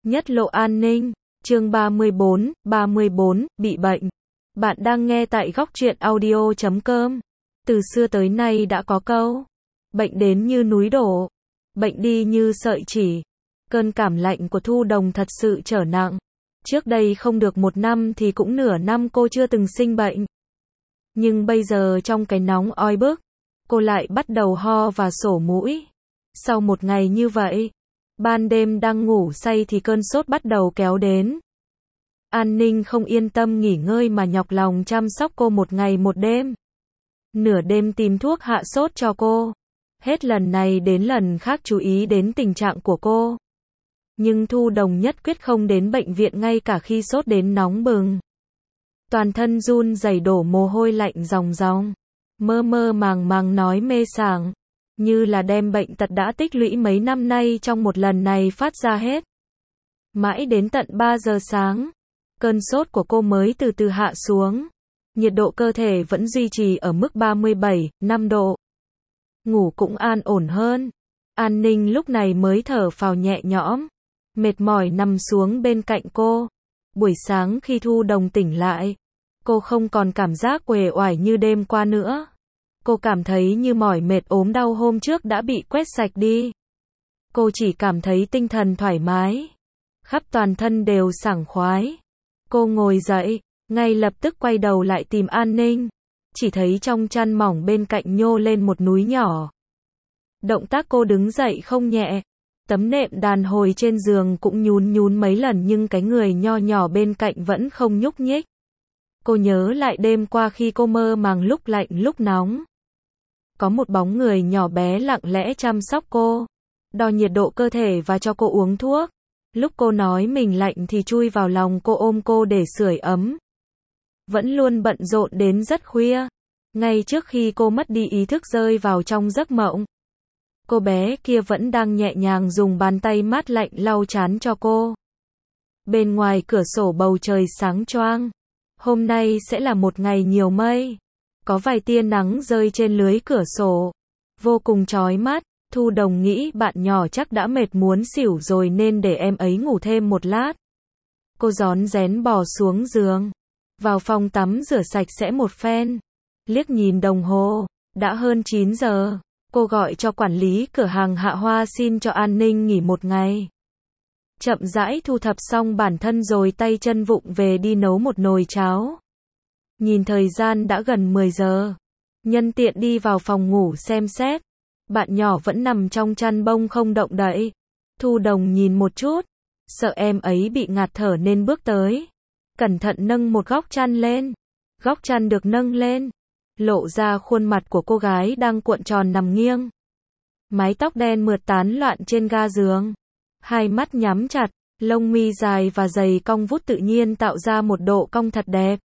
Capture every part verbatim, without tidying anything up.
Nhất lộ an ninh, chương ba mươi bốn, ba mươi bốn, bị bệnh. Bạn đang nghe tại góc truyện audio chấm com. Từ xưa tới nay đã có câu, bệnh đến như núi đổ, bệnh đi như sợi chỉ. Cơn cảm lạnh của Thu Đồng thật sự trở nặng. Trước đây không được một năm thì cũng nửa năm cô chưa từng sinh bệnh. Nhưng bây giờ trong cái nóng oi bức, cô lại bắt đầu ho và sổ mũi. Sau một ngày như vậy, ban đêm đang ngủ say thì cơn sốt bắt đầu kéo đến. An Ninh không yên tâm nghỉ ngơi mà nhọc lòng chăm sóc cô một ngày một đêm. Nửa đêm tìm thuốc hạ sốt cho cô. Hết lần này đến lần khác chú ý đến tình trạng của cô. Nhưng Thu Đồng nhất quyết không đến bệnh viện ngay cả khi sốt đến nóng bừng. Toàn thân run rẩy đổ mồ hôi lạnh ròng ròng. Mơ mơ màng màng nói mê sảng. Như là đem bệnh tật đã tích lũy mấy năm nay trong một lần này phát ra hết. Mãi đến tận ba giờ sáng, cơn sốt của cô mới từ từ hạ xuống. Nhiệt độ cơ thể vẫn duy trì ở mức ba mươi bảy, năm độ. Ngủ cũng an ổn hơn. An Ninh lúc này mới thở phào nhẹ nhõm. Mệt mỏi nằm xuống bên cạnh cô. Buổi sáng khi Thu Đồng tỉnh lại, cô không còn cảm giác uể oải như đêm qua nữa. Cô cảm thấy như mỏi mệt ốm đau hôm trước đã bị quét sạch đi. Cô chỉ cảm thấy tinh thần thoải mái. Khắp toàn thân đều sảng khoái. Cô ngồi dậy, ngay lập tức quay đầu lại tìm An Ninh. Chỉ thấy trong chăn mỏng bên cạnh nhô lên một núi nhỏ. Động tác cô đứng dậy không nhẹ. Tấm nệm đàn hồi trên giường cũng nhún nhún mấy lần nhưng cái người nho nhỏ bên cạnh vẫn không nhúc nhích. Cô nhớ lại đêm qua khi cô mơ màng lúc lạnh lúc nóng. Có một bóng người nhỏ bé lặng lẽ chăm sóc cô, đo nhiệt độ cơ thể và cho cô uống thuốc. Lúc cô nói mình lạnh thì chui vào lòng cô ôm cô để sưởi ấm. Vẫn luôn bận rộn đến rất khuya. Ngay trước khi cô mất đi ý thức rơi vào trong giấc mộng, cô bé kia vẫn đang nhẹ nhàng dùng bàn tay mát lạnh lau trán cho cô. Bên ngoài cửa sổ bầu trời sáng choang. Hôm nay sẽ là một ngày nhiều mây. Có vài tia nắng rơi trên lưới cửa sổ. Vô cùng chói mắt. Thu Đồng nghĩ bạn nhỏ chắc đã mệt muốn xỉu rồi nên để em ấy ngủ thêm một lát. Cô rón rén bò xuống giường. Vào phòng tắm rửa sạch sẽ một phen. Liếc nhìn đồng hồ. Đã hơn chín giờ. Cô gọi cho quản lý cửa hàng Hạ Hoa xin cho An Ninh nghỉ một ngày. Chậm rãi thu thập xong bản thân rồi tay chân vụng về đi nấu một nồi cháo. Nhìn thời gian đã gần mười giờ. Nhân tiện đi vào phòng ngủ xem xét. Bạn nhỏ vẫn nằm trong chăn bông không động đậy. Thu Đồng nhìn một chút. Sợ em ấy bị ngạt thở nên bước tới. Cẩn thận nâng một góc chăn lên. Góc chăn được nâng lên. Lộ ra khuôn mặt của cô gái đang cuộn tròn nằm nghiêng. Mái tóc đen mượt tán loạn trên ga giường. Hai mắt nhắm chặt. Lông mi dài và dày cong vút tự nhiên tạo ra một độ cong thật đẹp.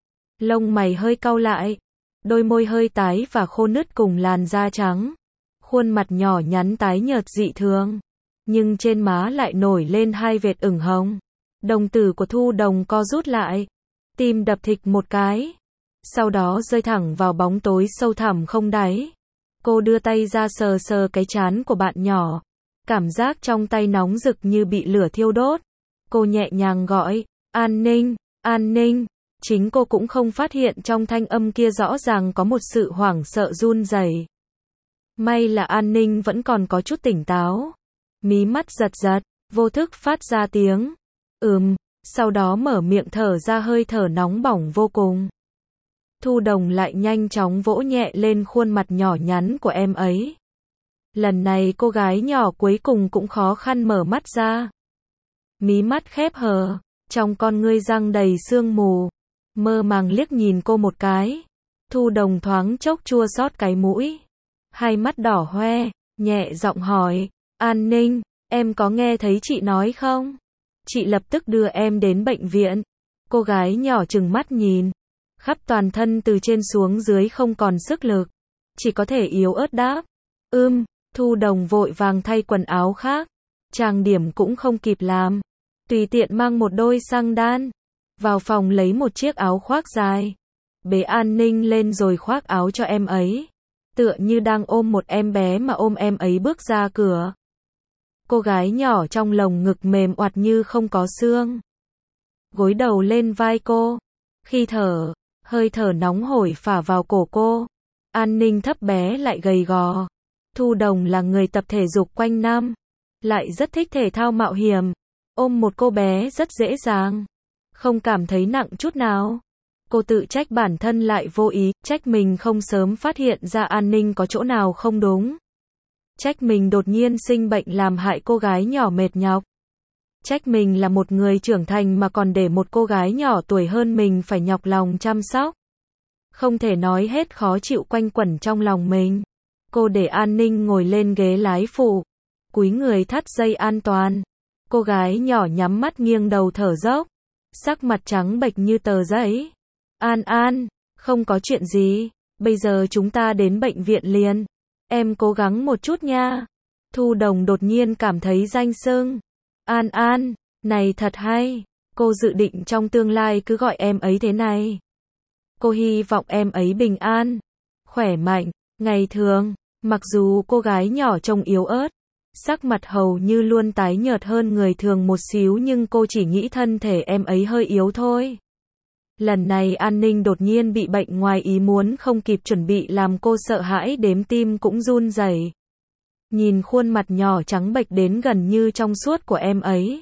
Lông mày hơi cau lại. Đôi môi hơi tái và khô nứt cùng làn da trắng. Khuôn mặt nhỏ nhắn tái nhợt dị thường. Nhưng trên má lại nổi lên hai vệt ửng hồng. Đồng tử của Thu Đồng co rút lại. Tim đập thịch một cái. Sau đó rơi thẳng vào bóng tối sâu thẳm không đáy. Cô đưa tay ra sờ sờ cái trán của bạn nhỏ. Cảm giác trong tay nóng rực như bị lửa thiêu đốt. Cô nhẹ nhàng gọi, An Ninh, An Ninh. Chính cô cũng không phát hiện trong thanh âm kia rõ ràng có một sự hoảng sợ run rẩy. May là An Ninh vẫn còn có chút tỉnh táo. Mí mắt giật giật, vô thức phát ra tiếng. Ừm, sau đó mở miệng thở ra hơi thở nóng bỏng vô cùng. Thu Đồng lại nhanh chóng vỗ nhẹ lên khuôn mặt nhỏ nhắn của em ấy. Lần này cô gái nhỏ cuối cùng cũng khó khăn mở mắt ra. Mí mắt khép hờ, trong con ngươi răng đầy sương mù. Mơ màng liếc nhìn cô một cái. Thu Đồng thoáng chốc chua xót cái mũi. Hai mắt đỏ hoe, nhẹ giọng hỏi, An Ninh, em có nghe thấy chị nói không? Chị lập tức đưa em đến bệnh viện. Cô gái nhỏ trừng mắt nhìn. Khắp toàn thân từ trên xuống dưới không còn sức lực. Chỉ có thể yếu ớt đáp. Ưm, Thu Đồng vội vàng thay quần áo khác. Trang điểm cũng không kịp làm. Tùy tiện mang một đôi xăng đan. Vào phòng lấy một chiếc áo khoác dài. Bế An Ninh lên rồi khoác áo cho em ấy. Tựa như đang ôm một em bé mà ôm em ấy bước ra cửa. Cô gái nhỏ trong lồng ngực mềm oặt như không có xương. Gối đầu lên vai cô. Khi thở, hơi thở nóng hổi phả vào cổ cô. An Ninh thấp bé lại gầy gò. Thu Đồng là người tập thể dục quanh năm, lại rất thích thể thao mạo hiểm. Ôm một cô bé rất dễ dàng, không cảm thấy nặng chút nào. Cô tự trách bản thân lại vô ý, trách mình không sớm phát hiện ra An Ninh có chỗ nào không đúng. Trách mình đột nhiên sinh bệnh làm hại cô gái nhỏ mệt nhọc. Trách mình là một người trưởng thành mà còn để một cô gái nhỏ tuổi hơn mình phải nhọc lòng chăm sóc. Không thể nói hết khó chịu quanh quẩn trong lòng mình. Cô để An Ninh ngồi lên ghế lái phụ, cúi người thắt dây an toàn. Cô gái nhỏ nhắm mắt nghiêng đầu thở dốc, sắc mặt trắng bệch như tờ giấy. An An, không có chuyện gì, bây giờ chúng ta đến bệnh viện liền. Em cố gắng một chút nha. Thu Đồng đột nhiên cảm thấy danh xưng. An An, này thật hay, cô dự định trong tương lai cứ gọi em ấy thế này. Cô hy vọng em ấy bình an, khỏe mạnh, ngày thường. Mặc dù cô gái nhỏ trông yếu ớt, sắc mặt hầu như luôn tái nhợt hơn người thường một xíu, nhưng cô chỉ nghĩ thân thể em ấy hơi yếu thôi. Lần này An Ninh đột nhiên bị bệnh ngoài ý muốn không kịp chuẩn bị làm cô sợ hãi đếm tim cũng run rẩy. Nhìn khuôn mặt nhỏ trắng bệch đến gần như trong suốt của em ấy,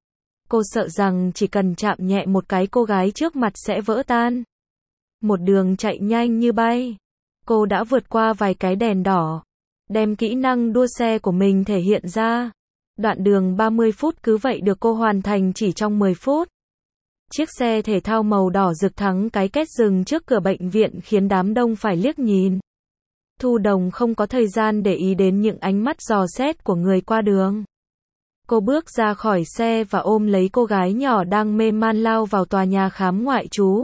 cô sợ rằng chỉ cần chạm nhẹ một cái cô gái trước mặt sẽ vỡ tan. Một đường chạy nhanh như bay, cô đã vượt qua vài cái đèn đỏ, đem kỹ năng đua xe của mình thể hiện ra. Đoạn đường ba mươi phút cứ vậy được cô hoàn thành chỉ trong mười phút. Chiếc xe thể thao màu đỏ rực thắng cái két dừng trước cửa bệnh viện khiến đám đông phải liếc nhìn. Thu Đồng không có thời gian để ý đến những ánh mắt dò xét của người qua đường. Cô bước ra khỏi xe và ôm lấy cô gái nhỏ đang mê man lao vào tòa nhà khám ngoại trú.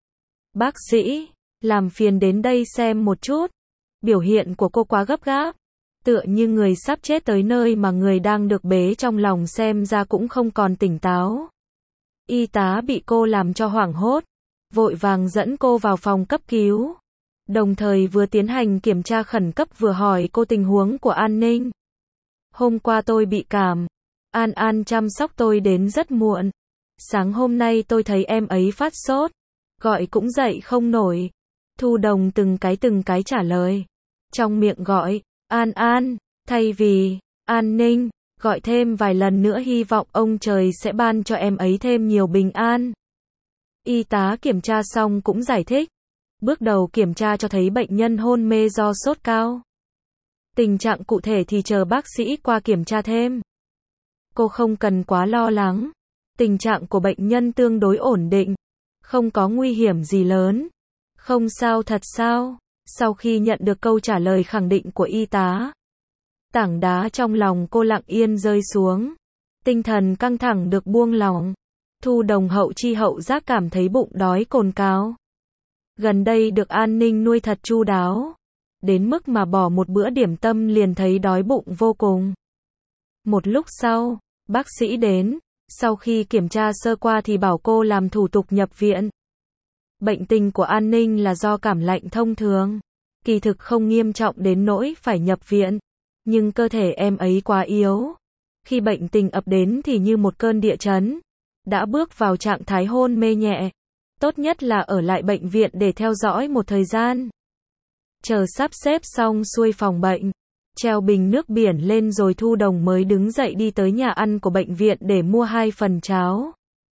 Bác sĩ, làm phiền đến đây xem một chút. Biểu hiện của cô quá gấp gáp, tựa như người sắp chết tới nơi mà người đang được bế trong lòng xem ra cũng không còn tỉnh táo. Y tá bị cô làm cho hoảng hốt, vội vàng dẫn cô vào phòng cấp cứu, đồng thời vừa tiến hành kiểm tra khẩn cấp vừa hỏi cô tình huống của An Ninh. Hôm qua tôi bị cảm, An An chăm sóc tôi đến rất muộn. Sáng hôm nay tôi thấy em ấy phát sốt, gọi cũng dậy không nổi. Thu Đồng từng cái từng cái trả lời, trong miệng gọi An An, thay vì An Ninh, gọi thêm vài lần nữa hy vọng ông trời sẽ ban cho em ấy thêm nhiều bình an. Y tá kiểm tra xong cũng giải thích. Bước đầu kiểm tra cho thấy bệnh nhân hôn mê do sốt cao. Tình trạng cụ thể thì chờ bác sĩ qua kiểm tra thêm. Cô không cần quá lo lắng. Tình trạng của bệnh nhân tương đối ổn định, không có nguy hiểm gì lớn. Không sao thật sao? Sau khi nhận được câu trả lời khẳng định của y tá, tảng đá trong lòng cô lặng yên rơi xuống. Tinh thần căng thẳng được buông lỏng. Thu Đồng hậu chi hậu giác cảm thấy bụng đói cồn cào. Gần đây được An Ninh nuôi thật chu đáo, đến mức mà bỏ một bữa điểm tâm liền thấy đói bụng vô cùng. Một lúc sau, bác sĩ đến, sau khi kiểm tra sơ qua thì bảo cô làm thủ tục nhập viện. Bệnh tình của An Ninh là do cảm lạnh thông thường, kỳ thực không nghiêm trọng đến nỗi phải nhập viện, nhưng cơ thể em ấy quá yếu. Khi bệnh tình ập đến thì như một cơn địa chấn, đã bước vào trạng thái hôn mê nhẹ. Tốt nhất là ở lại bệnh viện để theo dõi một thời gian. Chờ sắp xếp xong xuôi phòng bệnh, treo bình nước biển lên rồi Thu Đồng mới đứng dậy đi tới nhà ăn của bệnh viện để mua hai phần cháo.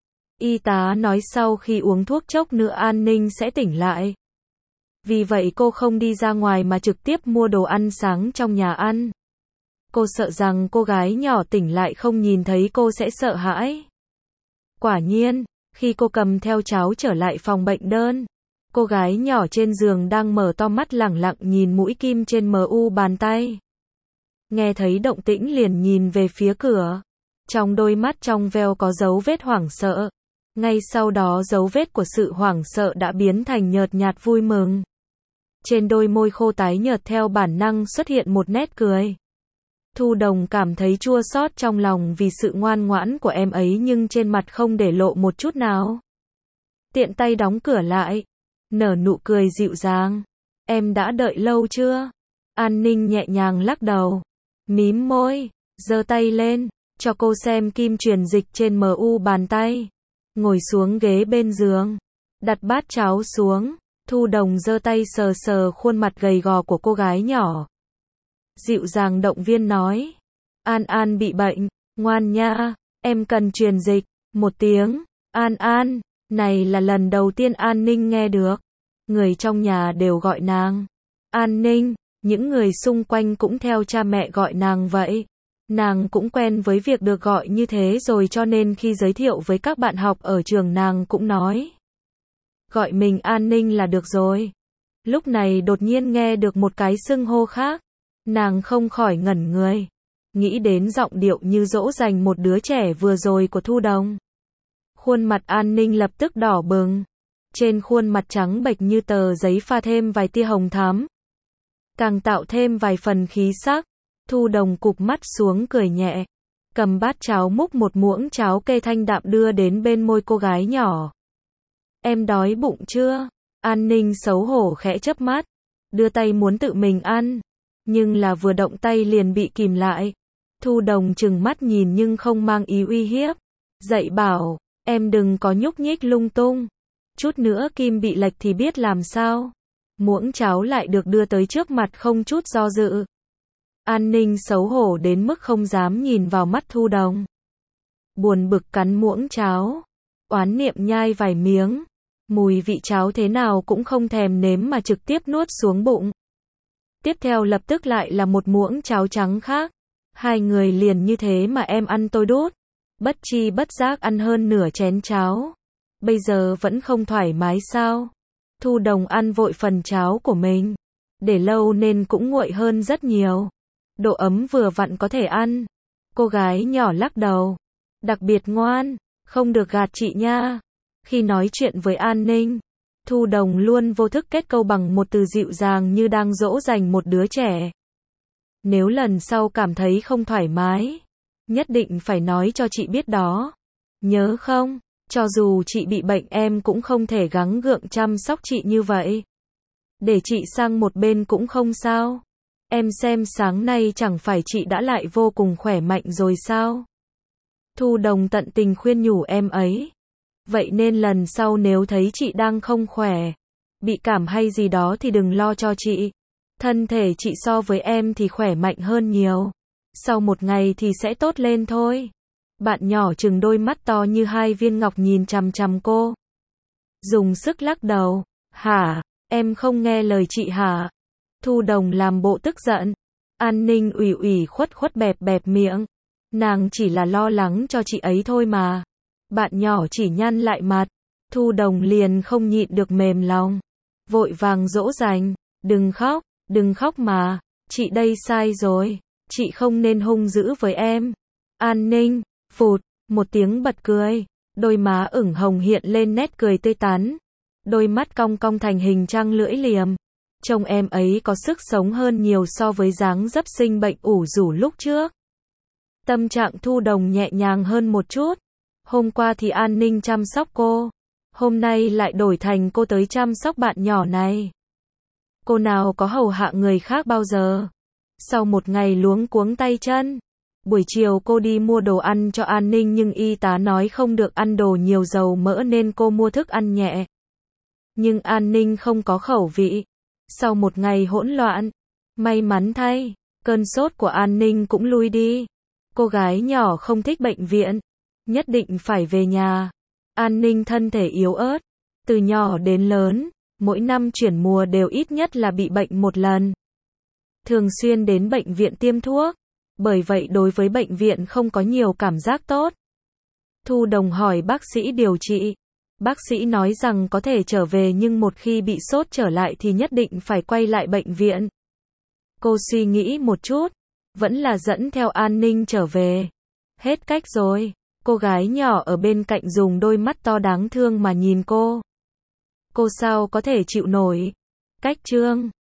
Y tá nói sau khi uống thuốc chốc nữa An Ninh sẽ tỉnh lại. Vì vậy cô không đi ra ngoài mà trực tiếp mua đồ ăn sáng trong nhà ăn. Cô sợ rằng cô gái nhỏ tỉnh lại không nhìn thấy cô sẽ sợ hãi. Quả nhiên, khi cô cầm theo cháo trở lại phòng bệnh đơn, cô gái nhỏ trên giường đang mở to mắt lẳng lặng nhìn mũi kim trên mu bàn tay. Nghe thấy động tĩnh liền nhìn về phía cửa. Trong đôi mắt trong veo có dấu vết hoảng sợ. Ngay sau đó dấu vết của sự hoảng sợ đã biến thành nhợt nhạt vui mừng. Trên đôi môi khô tái nhợt theo bản năng xuất hiện một nét cười. Thu Đồng cảm thấy chua xót trong lòng vì sự ngoan ngoãn của em ấy nhưng trên mặt không để lộ một chút nào. Tiện tay đóng cửa lại, nở nụ cười dịu dàng. Em đã đợi lâu chưa? An Ninh nhẹ nhàng lắc đầu, mím môi, giơ tay lên, cho cô xem kim truyền dịch trên mu bàn tay. Ngồi xuống ghế bên giường, đặt bát cháo xuống, Thu Đồng giơ tay sờ sờ khuôn mặt gầy gò của cô gái nhỏ. Dịu dàng động viên nói, An An bị bệnh, ngoan nha, em cần truyền dịch. Một tiếng, An An, này là lần đầu tiên An Ninh nghe được. Người trong nhà đều gọi nàng An Ninh, những người xung quanh cũng theo cha mẹ gọi nàng vậy. Nàng cũng quen với việc được gọi như thế rồi, cho nên khi giới thiệu với các bạn học ở trường nàng cũng nói, gọi mình An Ninh là được rồi. Lúc này đột nhiên nghe được một cái xưng hô khác, nàng không khỏi ngẩn người, nghĩ đến giọng điệu như dỗ dành một đứa trẻ vừa rồi của Thu Đồng. Khuôn mặt An Ninh lập tức đỏ bừng, trên khuôn mặt trắng bệch như tờ giấy pha thêm vài tia hồng thắm, càng tạo thêm vài phần khí sắc. Thu Đồng cụp mắt xuống cười nhẹ, cầm bát cháo múc một muỗng cháo kê thanh đạm đưa đến bên môi cô gái nhỏ. Em đói bụng chưa? An Ninh xấu hổ khẽ chớp mắt, đưa tay muốn tự mình ăn, nhưng là vừa động tay liền bị kìm lại. Thu Đồng trừng mắt nhìn nhưng không mang ý uy hiếp, dạy bảo, em đừng có nhúc nhích lung tung, chút nữa kim bị lệch thì biết làm sao. Muỗng cháo lại được đưa tới trước mặt không chút do dự. An Ninh xấu hổ đến mức không dám nhìn vào mắt Thu Đồng. Buồn bực cắn muỗng cháo, oán niệm nhai vài miếng, mùi vị cháo thế nào cũng không thèm nếm mà trực tiếp nuốt xuống bụng. Tiếp theo lập tức lại là một muỗng cháo trắng khác. Hai người liền như thế mà em ăn tôi đút, bất chi bất giác ăn hơn nửa chén cháo. Bây giờ vẫn không thoải mái sao? Thu Đồng ăn vội phần cháo của mình, để lâu nên cũng nguội hơn rất nhiều. Độ ấm vừa vặn có thể ăn. Cô gái nhỏ lắc đầu, đặc biệt ngoan, không được gạt chị nha. Khi nói chuyện với An Ninh, Thu Đồng luôn vô thức kết câu bằng một từ dịu dàng như đang dỗ dành một đứa trẻ. Nếu lần sau cảm thấy không thoải mái, nhất định phải nói cho chị biết đó. Nhớ không, cho dù chị bị bệnh em cũng không thể gắng gượng chăm sóc chị như vậy. Để chị sang một bên cũng không sao. Em xem sáng nay chẳng phải chị đã lại vô cùng khỏe mạnh rồi sao? Thu Đồng tận tình khuyên nhủ em ấy. Vậy nên lần sau nếu thấy chị đang không khỏe, bị cảm hay gì đó thì đừng lo cho chị. Thân thể chị so với em thì khỏe mạnh hơn nhiều. Sau một ngày thì sẽ tốt lên thôi. Bạn nhỏ trừng đôi mắt to như hai viên ngọc nhìn chằm chằm cô. Dùng sức lắc đầu. Hả? Em không nghe lời chị hả? Thu Đồng làm bộ tức giận. An Ninh ủy ủy khuất khuất bẹp bẹp miệng. Nàng chỉ là lo lắng cho chị ấy thôi mà. Bạn nhỏ chỉ nhăn lại mặt. Thu Đồng liền không nhịn được mềm lòng. Vội vàng dỗ dành. Đừng khóc, đừng khóc mà. Chị đây sai rồi. Chị không nên hung dữ với em. An Ninh, phụt, một tiếng bật cười. Đôi má ửng hồng hiện lên nét cười tươi tắn. Đôi mắt cong cong thành hình trăng lưỡi liềm. Trông em ấy có sức sống hơn nhiều so với dáng dấp sinh bệnh ủ rũ lúc trước. Tâm trạng Thu Đồng nhẹ nhàng hơn một chút. Hôm qua thì An Ninh chăm sóc cô. Hôm nay lại đổi thành cô tới chăm sóc bạn nhỏ này. Cô nào có hầu hạ người khác bao giờ. Sau một ngày luống cuống tay chân, buổi chiều cô đi mua đồ ăn cho An Ninh nhưng y tá nói không được ăn đồ nhiều dầu mỡ nên cô mua thức ăn nhẹ. Nhưng An Ninh không có khẩu vị. Sau một ngày hỗn loạn, may mắn thay, cơn sốt của An Ninh cũng lui đi. Cô gái nhỏ không thích bệnh viện, nhất định phải về nhà. An Ninh thân thể yếu ớt, từ nhỏ đến lớn, mỗi năm chuyển mùa đều ít nhất là bị bệnh một lần. Thường xuyên đến bệnh viện tiêm thuốc, bởi vậy đối với bệnh viện không có nhiều cảm giác tốt. Thu Đồng hỏi bác sĩ điều trị. Bác sĩ nói rằng có thể trở về nhưng một khi bị sốt trở lại thì nhất định phải quay lại bệnh viện. Cô suy nghĩ một chút, vẫn là dẫn theo An Ninh trở về. Hết cách rồi, cô gái nhỏ ở bên cạnh dùng đôi mắt to đáng thương mà nhìn cô. Cô sao có thể chịu nổi. Cách chương